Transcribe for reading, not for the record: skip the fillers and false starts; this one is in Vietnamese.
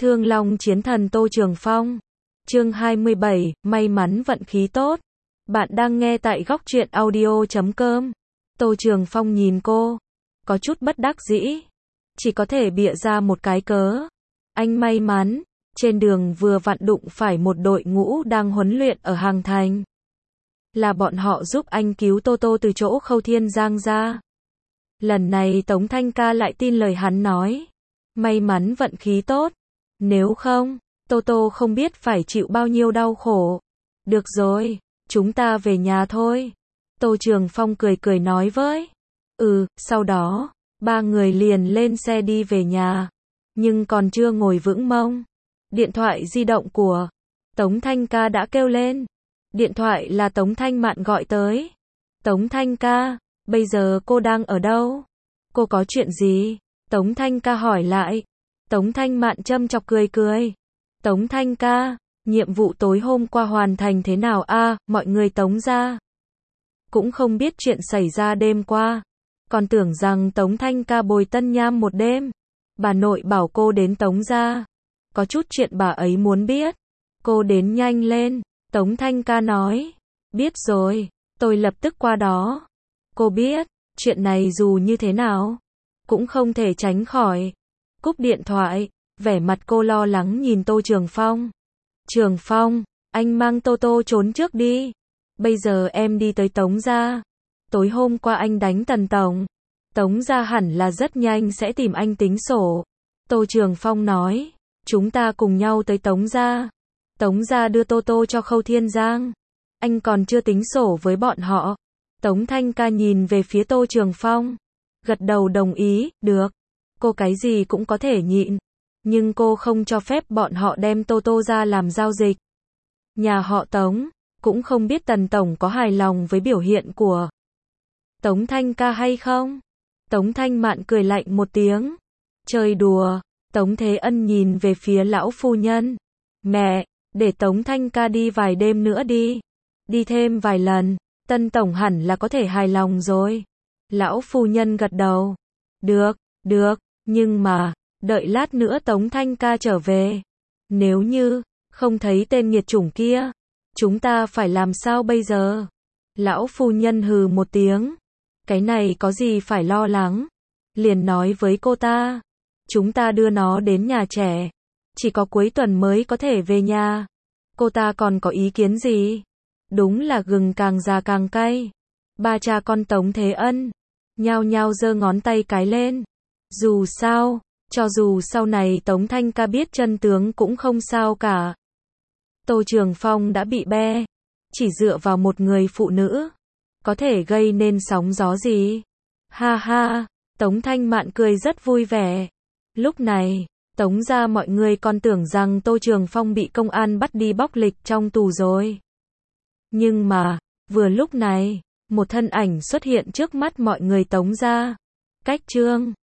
Thương Long Chiến Thần Tô Trường Phong. Chương 27, may mắn vận khí tốt. Bạn đang nghe tại góc truyện audio.com. Tô Trường Phong nhìn cô, có chút bất đắc dĩ, chỉ có thể bịa ra một cái cớ. Anh may mắn, trên đường vừa vặn đụng phải một đội ngũ đang huấn luyện ở Hàng Thành. Là bọn họ giúp anh cứu Tô Tô từ chỗ Khâu Thiên Giang ra. Lần này Tống Thanh Ca lại tin lời hắn nói. May mắn vận khí tốt. Nếu không, Tô Tô không biết phải chịu bao nhiêu đau khổ. Được rồi, chúng ta về nhà thôi. Tô Trường Phong cười cười nói với. Sau đó, ba người liền lên xe đi về nhà. Nhưng còn chưa ngồi vững mông, điện thoại di động của Tống Thanh Ca đã kêu lên. Điện thoại là Tống Thanh Mạn gọi tới. Tống Thanh Ca, bây giờ cô đang ở đâu? Cô có chuyện gì? Tống Thanh Ca hỏi lại. Tống Thanh Mạn châm chọc cười cười. Tống Thanh Ca, nhiệm vụ tối hôm qua hoàn thành thế nào a? Mọi người Tống gia cũng không biết chuyện xảy ra đêm qua. Còn tưởng rằng Tống Thanh Ca bồi tân nham một đêm. Bà nội bảo cô đến Tống gia. Có chút chuyện bà ấy muốn biết. Cô đến nhanh lên. Tống Thanh Ca nói. Biết rồi, tôi lập tức qua đó. Cô biết, chuyện này dù như thế nào, cũng không thể tránh khỏi. Cúp điện thoại, vẻ mặt cô lo lắng nhìn Tô Trường Phong. Trường Phong, anh mang Tô Tô trốn trước đi. Bây giờ em đi tới Tống gia. Tối hôm qua anh đánh Tần Tổng. Tống gia hẳn là rất nhanh sẽ tìm anh tính sổ. Tô Trường Phong nói. Chúng ta cùng nhau tới Tống gia. Tống gia đưa Tô Tô cho Khâu Thiên Giang. Anh còn chưa tính sổ với bọn họ. Tống Thanh Ca nhìn về phía Tô Trường Phong. Gật đầu đồng ý, được. Cô cái gì cũng có thể nhịn. Nhưng cô không cho phép bọn họ đem Tô Tô ra làm giao dịch. Nhà họ Tống cũng không biết Tần Tổng có hài lòng với biểu hiện của Tống Thanh Ca hay không. Tống Thanh Mạn cười lạnh một tiếng. Chơi đùa. Tống Thế Ân nhìn về phía lão phu nhân. Mẹ, để Tống Thanh Ca đi vài đêm nữa đi. Đi thêm vài lần, Tân Tổng hẳn là có thể hài lòng rồi. Lão phu nhân gật đầu. Được, nhưng mà, đợi lát nữa Tống Thanh Ca trở về. Nếu như, không thấy tên nghiệt chủng kia, chúng ta phải làm sao bây giờ? Lão phu nhân hừ một tiếng. Cái này có gì phải lo lắng? Liền nói với cô ta. Chúng ta đưa nó đến nhà trẻ. Chỉ có cuối tuần mới có thể về nhà. Cô ta còn có ý kiến gì? Đúng là gừng càng già càng cay. Ba cha con Tống Thế Ân nhao nhao giơ ngón tay cái lên. Dù sao, cho dù sau này Tống Thanh Ca biết chân tướng cũng không sao cả. Tô Trường Phong đã bị be. Chỉ dựa vào một người phụ nữ, có thể gây nên sóng gió gì? Ha ha, Tống Thanh Mạn cười rất vui vẻ. Lúc này, Tống gia mọi người còn tưởng rằng Tô Trường Phong bị công an bắt đi bóc lịch trong tù rồi. Nhưng mà, vừa lúc này, một thân ảnh xuất hiện trước mắt mọi người Tống gia. Cách Trương